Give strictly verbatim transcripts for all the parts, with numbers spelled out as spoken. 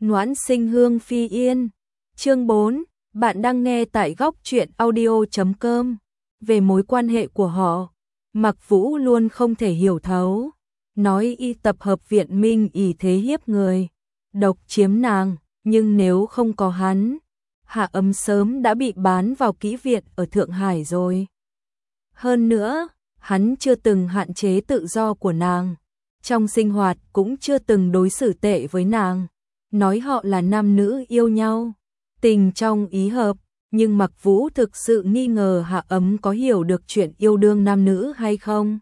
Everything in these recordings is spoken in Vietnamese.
Noãn sinh hương phi yên. Chương bốn, bạn đang nghe tại góc truyện audio chấm com. Về mối quan hệ của họ, Mặc Vũ luôn không thể hiểu thấu. Nói y tập hợp viện Minh ỷ thế hiếp người, độc chiếm nàng, nhưng nếu không có hắn, Hạ Ấm sớm đã bị bán vào kỹ viện ở Thượng Hải rồi. Hơn nữa, hắn chưa từng hạn chế tự do của nàng, trong sinh hoạt cũng chưa từng đối xử tệ với nàng. Nói họ là nam nữ yêu nhau, tình trong ý hợp, nhưng Mặc Vũ thực sự nghi ngờ Hạ Ấm có hiểu được chuyện yêu đương nam nữ hay không.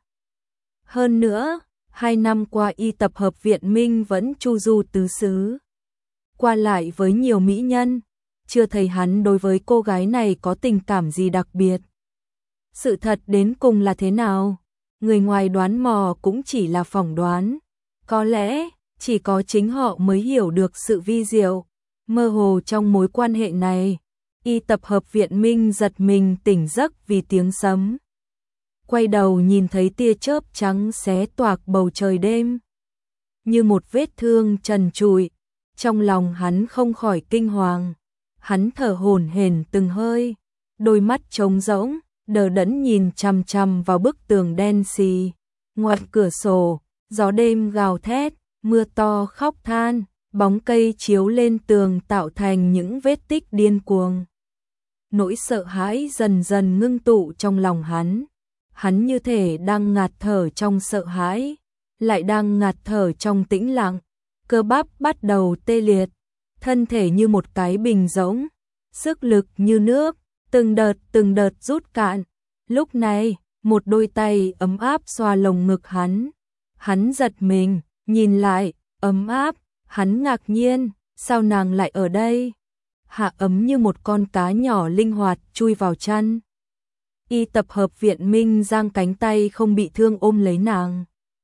Hơn nữa, hai năm qua y tập hợp viện Minh vẫn chu du tứ xứ, qua lại với nhiều mỹ nhân, chưa thấy hắn đối với cô gái này có tình cảm gì đặc biệt. Sự thật đến cùng là thế nào? Người ngoài đoán mò cũng chỉ là phỏng đoán. Có lẽ, chỉ có chính họ mới hiểu được sự vi diệu, mơ hồ trong mối quan hệ này. Y tập hợp viện Minh giật mình tỉnh giấc vì tiếng sấm. Quay đầu nhìn thấy tia chớp trắng xé toạc bầu trời đêm, như một vết thương trần trụi. Trong lòng hắn không khỏi kinh hoàng. Hắn thở hổn hển từng hơi, đôi mắt trống rỗng, đờ đẫn nhìn chằm chằm vào bức tường đen xì. Ngoài cửa sổ, gió đêm gào thét, mưa to khóc than, bóng cây chiếu lên tường tạo thành những vết tích điên cuồng. Nỗi sợ hãi dần dần ngưng tụ trong lòng hắn. Hắn như thể đang ngạt thở trong sợ hãi, lại đang ngạt thở trong tĩnh lặng. Cơ bắp bắt đầu tê liệt, thân thể như một cái bình rỗng, sức lực như nước, từng đợt từng đợt rút cạn. Lúc này, một đôi tay ấm áp xoa lồng ngực hắn. Hắn giật mình, nhìn lại, ấm áp, hắn ngạc nhiên, sao nàng lại ở đây? Hạ Ấm như một con cá nhỏ linh hoạt chui vào chăn. Y tập hợp viện Minh giang cánh tay không bị thương ôm lấy nàng.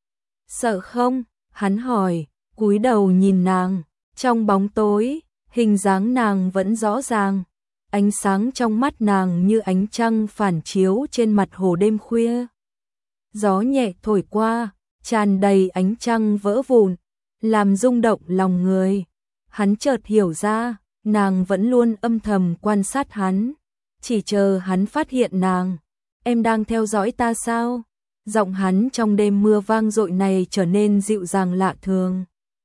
Sợ không? Hắn hỏi, cúi đầu nhìn nàng. Trong bóng tối, hình dáng nàng vẫn rõ ràng. Ánh sáng trong mắt nàng như ánh trăng phản chiếu trên mặt hồ đêm khuya. Gió nhẹ thổi qua, tràn đầy ánh trăng vỡ vụn, làm rung động lòng người. Hắn chợt hiểu ra, nàng vẫn luôn âm thầm quan sát hắn, chỉ chờ hắn phát hiện nàng. Em đang theo dõi ta sao? Giọng hắn trong đêm mưa vang dội này trở nên dịu dàng lạ thường.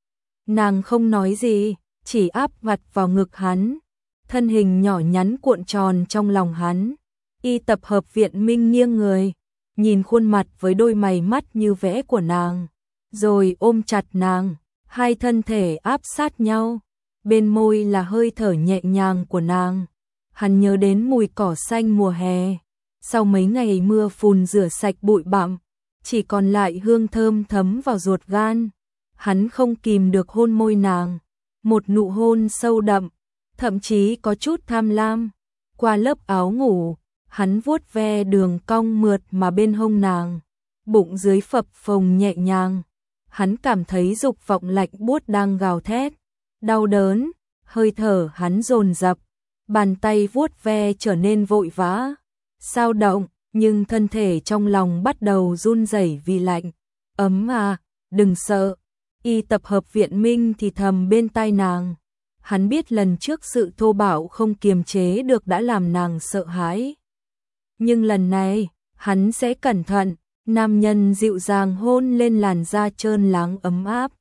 Nàng không nói gì, chỉ áp mặt vào ngực hắn, thân hình nhỏ nhắn cuộn tròn trong lòng hắn. Y tập hợp viện Minh nghiêng người, nhìn khuôn mặt với đôi mày mắt như vẽ của nàng, rồi ôm chặt nàng, hai thân thể áp sát nhau. Bên môi là hơi thở nhẹ nhàng của nàng. Hắn nhớ đến mùi cỏ xanh mùa hè, sau mấy ngày mưa phùn rửa sạch bụi bặm, chỉ còn lại hương thơm thấm vào ruột gan. Hắn không kìm được hôn môi nàng, một nụ hôn sâu đậm, thậm chí có chút tham lam. Qua lớp áo ngủ, hắn vuốt ve đường cong mượt mà bên hông nàng, bụng dưới phập phồng nhẹ nhàng. Hắn cảm thấy dục vọng lạnh buốt đang gào thét, đau đớn, hơi thở hắn dồn dập, bàn tay vuốt ve trở nên vội vã, sao động, nhưng thân thể trong lòng bắt đầu run rẩy vì lạnh. Ấm à, đừng sợ. Y tập hợp viện Minh thì thầm bên tai nàng. Hắn biết lần trước sự thô bạo không kiềm chế được đã làm nàng sợ hãi. Nhưng lần này, hắn sẽ cẩn thận. Nam nhân dịu dàng hôn lên làn da trơn láng ấm áp.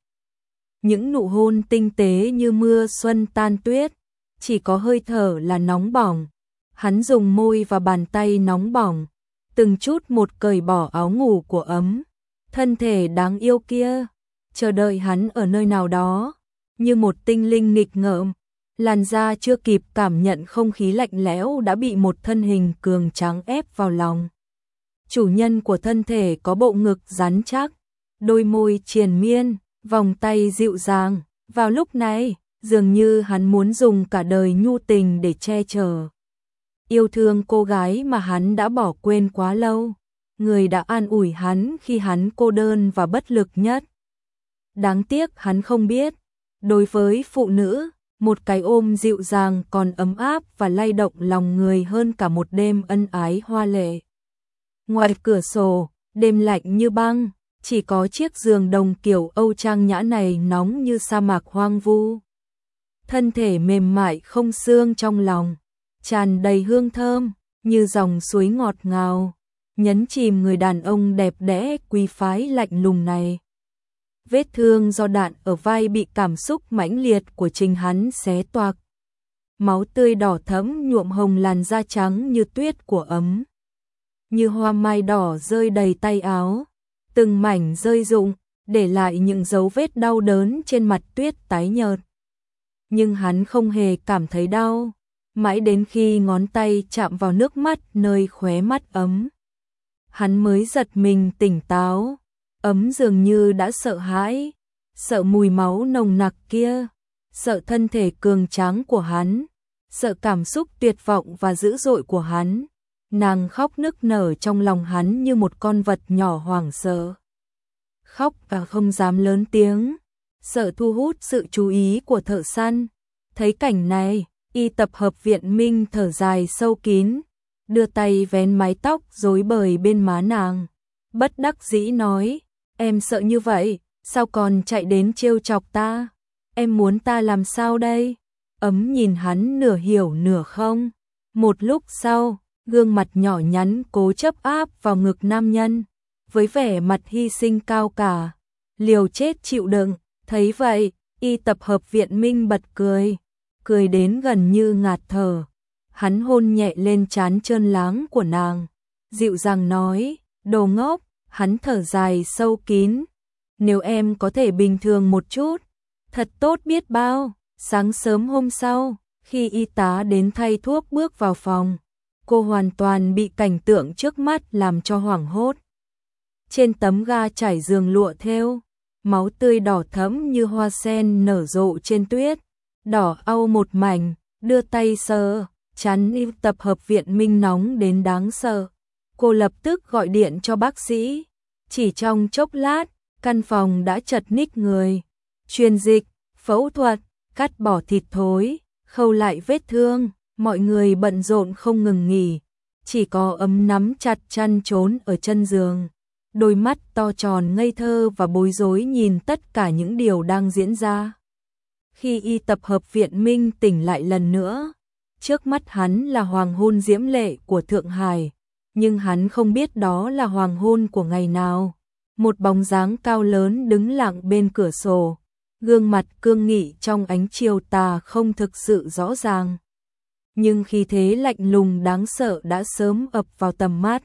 Những nụ hôn tinh tế như mưa xuân tan tuyết, chỉ có hơi thở là nóng bỏng. Hắn dùng môi và bàn tay nóng bỏng, từng chút một cởi bỏ áo ngủ của Ấm. Thân thể đáng yêu kia, chờ đợi hắn ở nơi nào đó, như một tinh linh nghịch ngợm. Làn da chưa kịp cảm nhận không khí lạnh lẽo đã bị một thân hình cường tráng ép vào lòng. Chủ nhân của thân thể có bộ ngực rắn chắc, đôi môi triền miên, vòng tay dịu dàng. Vào lúc này, dường như hắn muốn dùng cả đời nhu tình để che chở, yêu thương cô gái mà hắn đã bỏ quên quá lâu, người đã an ủi hắn khi hắn cô đơn và bất lực nhất. Đáng tiếc hắn không biết, đối với phụ nữ, một cái ôm dịu dàng còn ấm áp và lay động lòng người hơn cả một đêm ân ái hoa lệ. Ngoài cửa sổ, đêm lạnh như băng, chỉ có chiếc giường đồng kiểu Âu trang nhã này nóng như sa mạc hoang vu. thân thể mềm mại không xương trong lòng, tràn đầy hương thơm, như dòng suối ngọt ngào, nhấn chìm người đàn ông đẹp đẽ quý phái lạnh lùng này. Vết thương do đạn ở vai bị cảm xúc mãnh liệt của chính hắn xé toạc. Máu tươi đỏ thẫm nhuộm hồng làn da trắng như tuyết của ấm. Như hoa mai đỏ rơi đầy tay áo, từng mảnh rơi rụng, để lại những dấu vết đau đớn trên mặt tuyết tái nhợt. Nhưng hắn không hề cảm thấy đau, mãi đến khi ngón tay chạm vào nước mắt nơi khóe mắt ấm. Hắn mới giật mình tỉnh táo, ấm dường như đã sợ hãi, sợ mùi máu nồng nặc kia, sợ thân thể cường tráng của hắn, sợ cảm xúc tuyệt vọng và dữ dội của hắn. Nàng khóc nức nở trong lòng hắn như một con vật nhỏ hoảng sợ. Khóc và không dám lớn tiếng, sợ thu hút sự chú ý của thợ săn. Thấy cảnh này, y tập hợp viện Minh thở dài sâu kín, đưa tay vén mái tóc rối bời bên má nàng. Bất đắc dĩ nói, em sợ như vậy, sao còn chạy đến trêu chọc ta? Em muốn ta làm sao đây? Ấm nhìn hắn nửa hiểu nửa không. Một lúc sau, gương mặt nhỏ nhắn cố chấp áp vào ngực nam nhân, với vẻ mặt hy sinh cao cả, liều chết chịu đựng. Thấy vậy, y tập hợp viện Minh bật cười, cười đến gần như ngạt thở. Hắn hôn nhẹ lên trán trơn láng của nàng, dịu dàng nói, đồ ngốc. Hắn thở dài sâu kín, nếu em có thể bình thường một chút, thật tốt biết bao. Sáng sớm hôm sau, khi y tá đến thay thuốc bước vào phòng, cô hoàn toàn bị cảnh tượng trước mắt làm cho hoảng hốt. Trên tấm ga trải giường lụa thêu, máu tươi đỏ thẫm như hoa sen nở rộ trên tuyết, đỏ au một mảnh, đưa tay sờ, chắn y tập hợp viện Minh nóng đến đáng sợ. Cô lập tức gọi điện cho bác sĩ, chỉ trong chốc lát, căn phòng đã chật ních người, truyền dịch, phẫu thuật, cắt bỏ thịt thối, khâu lại vết thương, mọi người bận rộn không ngừng nghỉ, chỉ có Ấm nắm chặt chăn trốn ở chân giường, đôi mắt to tròn ngây thơ và bối rối nhìn tất cả những điều đang diễn ra. Khi y tập hợp viện Minh tỉnh lại lần nữa, trước mắt hắn là hoàng hôn diễm lệ của Thượng Hải, nhưng hắn không biết đó là hoàng hôn của ngày nào. Một bóng dáng cao lớn đứng lặng bên cửa sổ, gương mặt cương nghị trong ánh chiều tà không thực sự rõ ràng, nhưng khí thế lạnh lùng đáng sợ đã sớm ập vào tầm mắt.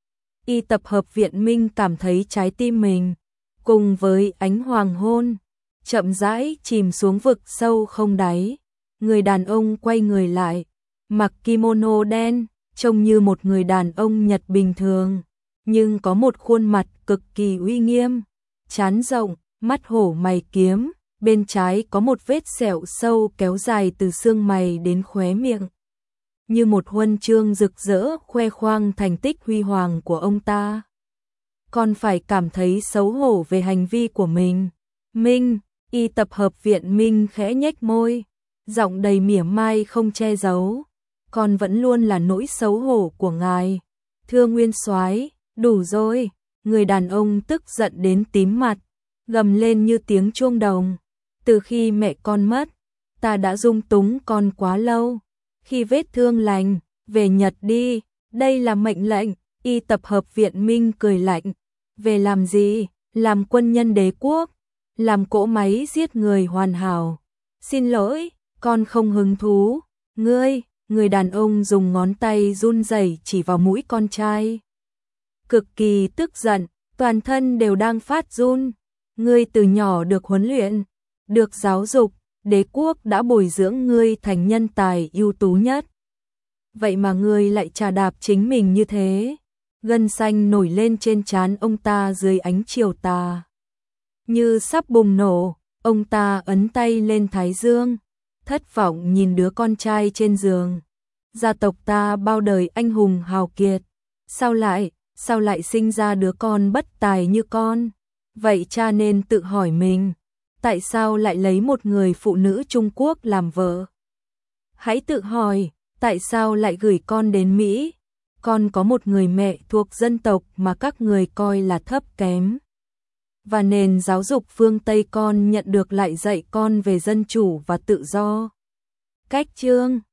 Y tập hợp viện Minh cảm thấy trái tim mình, cùng với ánh hoàng hôn, chậm rãi chìm xuống vực sâu không đáy. Người đàn ông quay người lại, mặc kimono đen, trông như một người đàn ông Nhật bình thường, nhưng có một khuôn mặt cực kỳ uy nghiêm, trán rộng, mắt hổ mày kiếm, bên trái có một vết sẹo sâu kéo dài từ xương mày đến khóe miệng, như một huân chương rực rỡ khoe khoang thành tích huy hoàng của ông ta. Còn phải cảm thấy xấu hổ về hành vi của mình. Minh, y tập hợp viện Minh khẽ nhếch môi, giọng đầy mỉa mai không che giấu, con vẫn luôn là nỗi xấu hổ của ngài. Thưa nguyên soái, đủ rồi. Người đàn ông tức giận đến tím mặt, gầm lên như tiếng chuông đồng. Từ khi mẹ con mất, ta đã dung túng con quá lâu. Khi vết thương lành, về Nhật đi, đây là mệnh lệnh. Y tập hợp viện Minh cười lạnh. Về làm gì? Làm quân nhân đế quốc, làm cỗ máy giết người hoàn hảo. Xin lỗi, con không hứng thú. Ngươi, người đàn ông dùng ngón tay run rẩy chỉ vào mũi con trai. Cực kỳ tức giận, toàn thân đều đang phát run. Ngươi từ nhỏ được huấn luyện, được giáo dục, đế quốc đã bồi dưỡng ngươi thành nhân tài ưu tú nhất. Vậy mà ngươi lại chà đạp chính mình như thế. Gân xanh nổi lên trên trán ông ta dưới ánh chiều tà, như sắp bùng nổ. Ông ta ấn tay lên thái dương, thất vọng nhìn đứa con trai trên giường. Gia tộc ta bao đời anh hùng hào kiệt, sao lại, sao lại sinh ra đứa con bất tài như con? Vậy cha nên tự hỏi mình, tại sao lại lấy một người phụ nữ Trung Quốc làm vợ? Hãy tự hỏi, tại sao lại gửi con đến Mỹ? Con có một người mẹ thuộc dân tộc mà các người coi là thấp kém. Và nền giáo dục phương Tây con nhận được lại dạy con về dân chủ và tự do. Cách chương